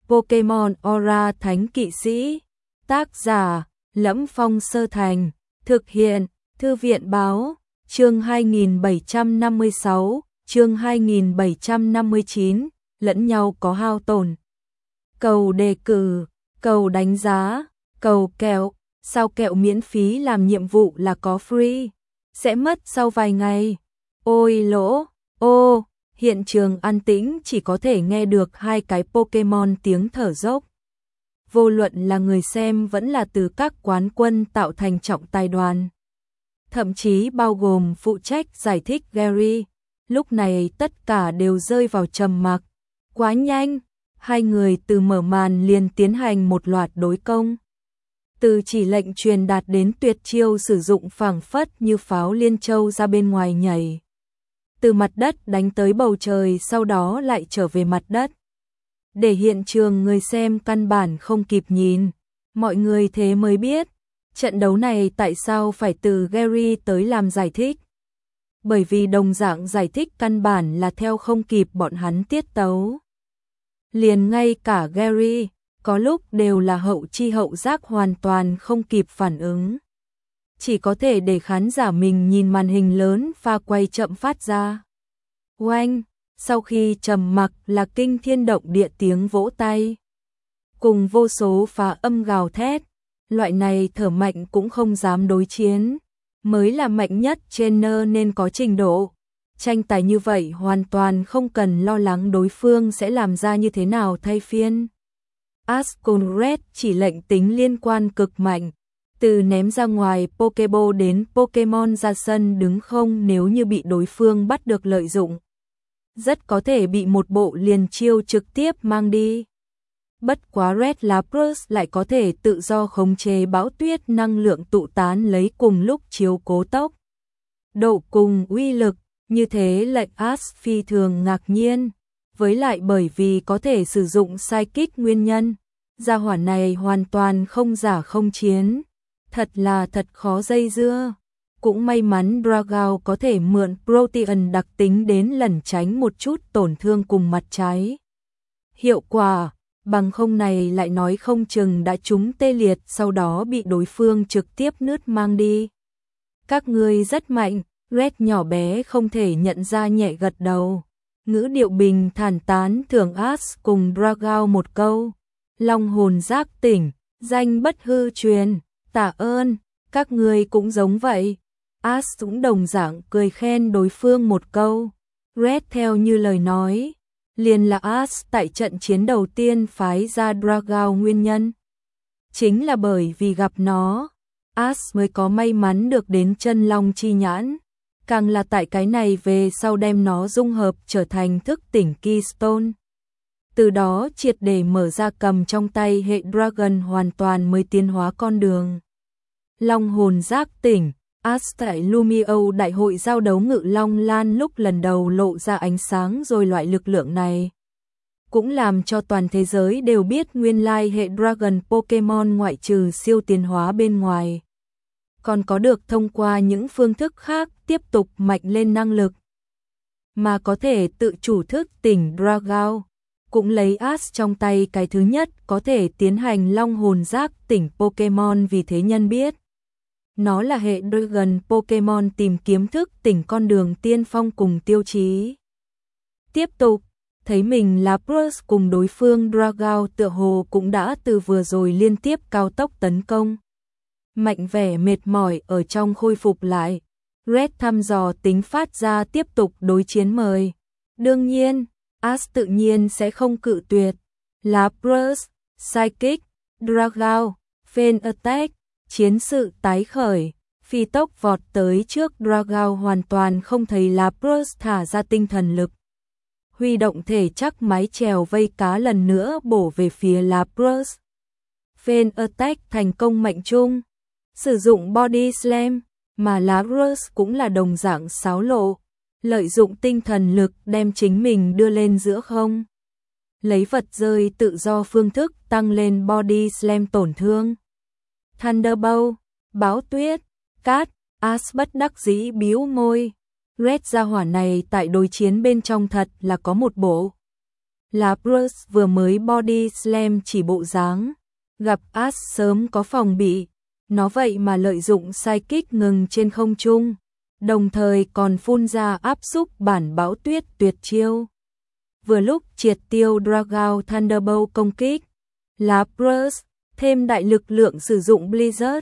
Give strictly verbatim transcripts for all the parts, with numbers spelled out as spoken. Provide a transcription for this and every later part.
Pokemon Aura Thánh Kỵ Sĩ. Tác giả: Lẫm Phong Sơ Thành. Thực hiện: Thư viện Báo. Chương hai nghìn bảy trăm năm mươi sáu, chương hai nghìn bảy trăm năm mươi chín, lẫn nhau có hao tổn. Cầu đề cử, cầu đánh giá, cầu kẹo, sao kẹo miễn phí làm nhiệm vụ là có free, sẽ mất sau vài ngày. Ôi lỗ, ô, hiện trường an tĩnh chỉ có thể nghe được hai cái Pokemon tiếng thở dốc. Vô luận là người xem vẫn là từ các quán quân tạo thành trọng tài đoàn. Thậm chí bao gồm phụ trách giải thích Gary, lúc này tất cả đều rơi vào trầm mặc. Quá nhanh, hai người từ mở màn liền tiến hành một loạt đối công. Từ chỉ lệnh truyền đạt đến tuyệt chiêu sử dụng phảng phất như pháo liên châu ra bên ngoài nhảy. Từ mặt đất đánh tới bầu trời sau đó lại trở về mặt đất. Để hiện trường người xem căn bản không kịp nhìn, mọi người thế mới biết. Trận đấu này tại sao phải từ Gary tới làm giải thích? Bởi vì đồng dạng giải thích căn bản là theo không kịp bọn hắn tiết tấu. Liền ngay cả Gary, có lúc đều là hậu chi hậu giác hoàn toàn không kịp phản ứng. Chỉ có thể để khán giả mình nhìn màn hình lớn pha quay chậm phát ra. Oanh, sau khi trầm mặc là kinh thiên động địa tiếng vỗ tay. Cùng vô số phá âm gào thét. Loại này thở mạnh cũng không dám đối chiến, mới là mạnh nhất trainer nên có trình độ. Tranh tài như vậy hoàn toàn không cần lo lắng đối phương sẽ làm ra như thế nào thay phiên. Ash cùng Red chỉ lệnh tính liên quan cực mạnh, từ ném ra ngoài Pokeball đến Pokemon ra sân đứng không nếu như bị đối phương bắt được lợi dụng. Rất có thể bị một bộ liền chiêu trực tiếp mang đi. Bất quá Red Lapras lại có thể tự do khống chế bão tuyết năng lượng tụ tán lấy cùng lúc chiếu cố tốc độ cùng uy lực, như thế lệnh Ash phi thường ngạc nhiên, với lại bởi vì có thể sử dụng Psychic nguyên nhân, gia hỏa này hoàn toàn không giả không chiến, thật là thật khó dây dưa. Cũng may mắn Dragao có thể mượn Protean đặc tính đến lẩn tránh một chút tổn thương cùng mặt trái. Hiệu quả bằng không này lại nói không chừng đã trúng tê liệt sau đó bị đối phương trực tiếp nứt mang đi. Các ngươi rất mạnh, Red nhỏ bé không thể nhận ra nhẹ gật đầu. Ngữ điệu bình thản tán thưởng Ash cùng Dragao một câu. Long hồn giác tỉnh, danh bất hư truyền, tạ ơn, các ngươi cũng giống vậy. Ash cũng đồng dạng cười khen đối phương một câu. Red theo như lời nói. Liền là Ash tại trận chiến đầu tiên phái ra Dragao nguyên nhân. Chính là bởi vì gặp nó, Ash mới có may mắn được đến chân long chi nhãn. Càng là tại cái này về sau đem nó dung hợp trở thành thức tỉnh Keystone. Từ đó triệt để mở ra cầm trong tay hệ Dragon hoàn toàn mới tiến hóa con đường. Long hồn giác tỉnh, Ash tại Lumio đại hội giao đấu ngự long lan lúc lần đầu lộ ra ánh sáng rồi loại lực lượng này. Cũng làm cho toàn thế giới đều biết nguyên lai hệ Dragon Pokemon ngoại trừ siêu tiến hóa bên ngoài. Còn có được thông qua những phương thức khác tiếp tục mạnh lên năng lực. Mà có thể tự chủ thức tỉnh Dragao. Cũng lấy Ash trong tay cái thứ nhất có thể tiến hành long hồn giác tỉnh Pokemon vì thế nhân biết. Nó là hệ Dragon Pokemon tìm kiếm thức tỉnh con đường tiên phong cùng tiêu chí. Tiếp tục, thấy mình Lapras cùng đối phương Dragao tựa hồ cũng đã từ vừa rồi liên tiếp cao tốc tấn công. Mạnh vẻ mệt mỏi ở trong khôi phục lại. Red thăm dò tính phát ra tiếp tục đối chiến mời. Đương nhiên, Ash tự nhiên sẽ không cự tuyệt. Lapras, Psychic, Dragao, Fan Attack. Chiến sự tái khởi, phi tốc vọt tới trước Dragao hoàn toàn không thấy Lapras thả ra tinh thần lực. Huy động thể chắc mái chèo vây cá lần nữa bổ về phía Lapras. Fan Attack thành công mạnh chung, sử dụng Body Slam, mà Lapras cũng là đồng dạng xáo lộ, lợi dụng tinh thần lực đem chính mình đưa lên giữa không. Lấy vật rơi tự do phương thức tăng lên Body Slam tổn thương. Thunderbolt, bão tuyết, cát, Ash bất đắc dĩ bĩu môi. Red gia hỏa này tại đối chiến bên trong thật là có một bộ. Lapras vừa mới body slam chỉ bộ dáng, gặp Ash sớm có phòng bị, nó vậy mà lợi dụng sidekick ngừng trên không trung, đồng thời còn phun ra áp xúc bản bão tuyết tuyệt chiêu. Vừa lúc triệt tiêu Dragon Thunderbolt công kích, Lapras thêm đại lực lượng sử dụng Blizzard.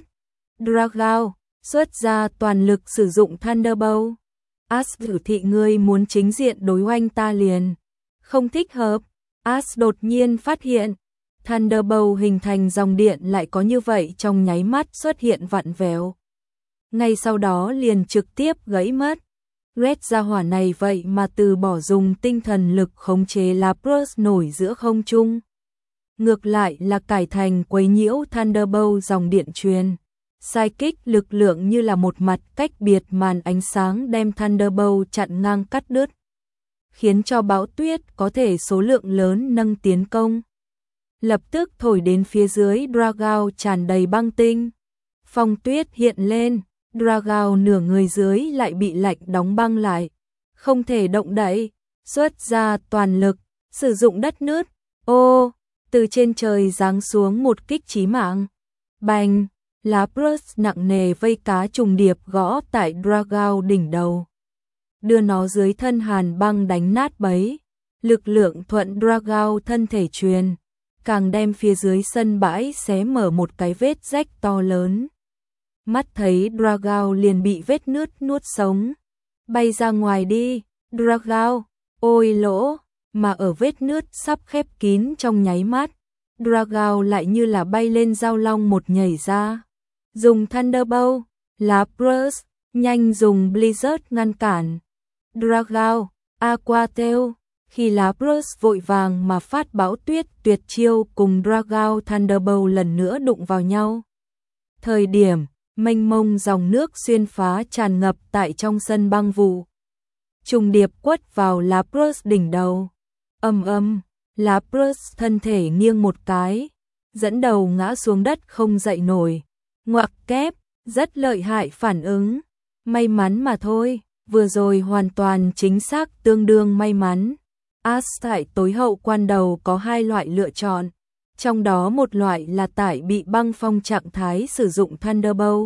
Dragon xuất ra toàn lực sử dụng Thunderbolt. Ash thử thị ngươi muốn chính diện đối oanh ta liền. Không thích hợp. Ash đột nhiên phát hiện, Thunderbolt hình thành dòng điện lại có như vậy trong nháy mắt xuất hiện vặn vẹo. Ngay sau đó liền trực tiếp gãy mất. Red gia hỏa này vậy mà từ bỏ dùng tinh thần lực khống chế Lapras nổi giữa không trung. Ngược lại là cải thành quấy nhiễu Thunderbolt dòng điện truyền. Sidekick lực lượng như là một mặt cách biệt màn ánh sáng đem Thunderbolt chặn ngang cắt đứt, khiến cho bão tuyết có thể số lượng lớn nâng tiến công. Lập tức thổi đến phía dưới Dragon tràn đầy băng tinh. Phong tuyết hiện lên, Dragon nửa người dưới lại bị lạnh đóng băng lại, không thể động đậy, xuất ra toàn lực, sử dụng đất nứt. Ô, từ trên trời giáng xuống một kích chí mạng. Bành, Lapras nặng nề vây cá trùng điệp gõ tại Dragon đỉnh đầu, đưa nó dưới thân hàn băng đánh nát bấy. Lực lượng thuận Dragon thân thể truyền, càng đem phía dưới sân bãi xé mở một cái vết rách to lớn. Mắt thấy Dragon liền bị vết nứt nuốt sống. Bay ra ngoài đi, Dragon, ôi lỗ, mà ở vết nứt sắp khép kín trong nháy mắt, Dragon lại như là bay lên giao long một nhảy ra. Dùng Thunderbolt, Lapras, nhanh dùng Blizzard ngăn cản. Dragon, Aqua Tail, khi Lapras vội vàng mà phát bão tuyết tuyệt chiêu cùng Dragon Thunderbolt lần nữa đụng vào nhau. Thời điểm, mênh mông dòng nước xuyên phá tràn ngập tại trong sân băng vụ. Trùng điệp quất vào Lapras đỉnh đầu. Ầm ầm, Lapras thân thể nghiêng một cái, dẫn đầu ngã xuống đất không dậy nổi. Ngoặc kép, rất lợi hại phản ứng. May mắn mà thôi, vừa rồi hoàn toàn chính xác tương đương may mắn. Ash tại tối hậu quan đầu có hai loại lựa chọn, trong đó một loại là tại bị băng phong trạng thái sử dụng Thunderbolt,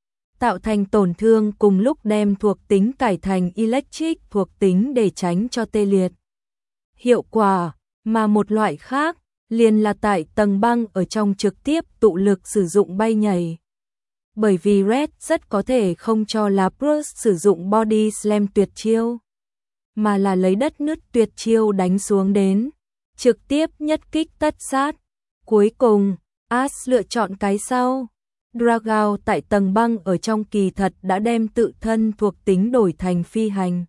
tạo thành tổn thương cùng lúc đem thuộc tính cải thành Electric thuộc tính để tránh cho tê liệt hiệu quả, mà một loại khác liền là tại tầng băng ở trong trực tiếp tụ lực sử dụng bay nhảy. Bởi vì Red rất có thể không cho Lapras sử dụng body slam tuyệt chiêu, mà là lấy đất nứt tuyệt chiêu đánh xuống đến, trực tiếp nhất kích tất sát. Cuối cùng, Ash lựa chọn cái sau. Dragon tại tầng băng ở trong kỳ thật đã đem tự thân thuộc tính đổi thành phi hành,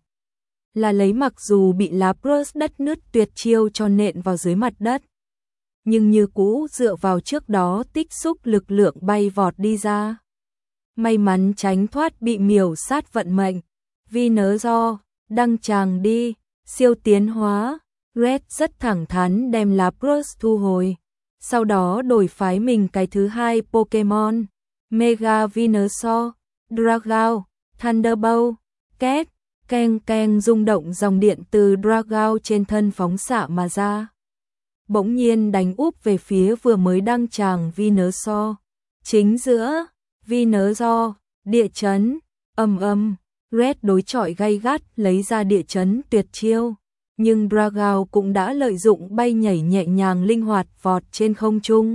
là lấy mặc dù bị Lapras đất nứt tuyệt chiêu cho nện vào dưới mặt đất, nhưng như cũ dựa vào trước đó tích xúc lực lượng bay vọt đi ra. May mắn tránh thoát bị miểu sát vận mệnh. Vì nớ do, đăng tràng đi, siêu tiến hóa. Red rất thẳng thắn đem Lapras thu hồi, sau đó đổi phái mình cái thứ hai Pokemon, Mega Venusaur. Dragon, Thunderbolt, két, keng keng rung động dòng điện từ Dragon trên thân phóng xạ mà ra, bỗng nhiên đánh úp về phía vừa mới đăng tràng Venusaur. Chính giữa Venusaur, địa chấn, ầm ầm, Red đối chọi gay gắt lấy ra địa chấn tuyệt chiêu, nhưng Dragon cũng đã lợi dụng bay nhảy nhẹ nhàng linh hoạt vọt trên không trung.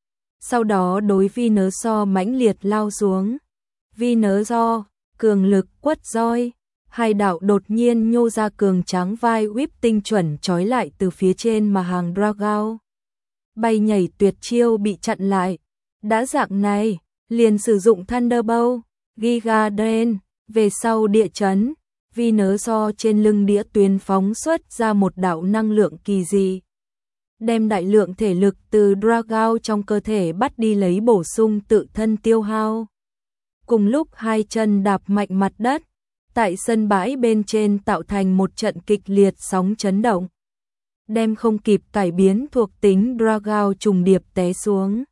Sau đó đối Venusaur mãnh liệt lao xuống. Venusaur, cường lực quất roi, hai đạo đột nhiên nhô ra cường tráng vai whip tinh chuẩn trói lại từ phía trên mà hàng Dragon. Bay nhảy tuyệt chiêu bị chặn lại. Đã dạng này, liền sử dụng Thunderbolt, Giga Drain, về sau địa chấn, Venusaur trên lưng đĩa tuyến phóng xuất ra một đạo năng lượng kỳ dị, đem đại lượng thể lực từ Dragon trong cơ thể bắt đi lấy bổ sung tự thân tiêu hao. Cùng lúc hai chân đạp mạnh mặt đất, tại sân bãi bên trên tạo thành một trận kịch liệt sóng chấn động, đem không kịp cải biến thuộc tính Dragon trùng điệp té xuống.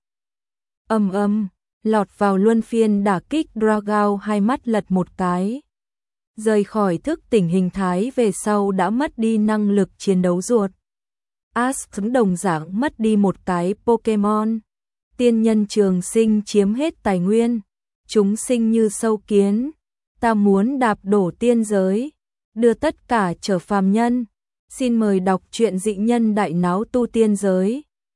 Ầm ầm, lọt vào luân phiên đả kích Dragon hai mắt lật một cái. Rời khỏi thức tỉnh hình thái về sau đã mất đi năng lực chiến đấu ruột. Ash đồng dạng mất đi một cái Pokemon. Tiên nhân trường sinh chiếm hết tài nguyên. Chúng sinh như sâu kiến. Ta muốn đạp đổ tiên giới, đưa tất cả trở phàm nhân. Xin mời đọc truyện Dị Nhân Đại Náo Tu Tiên Giới.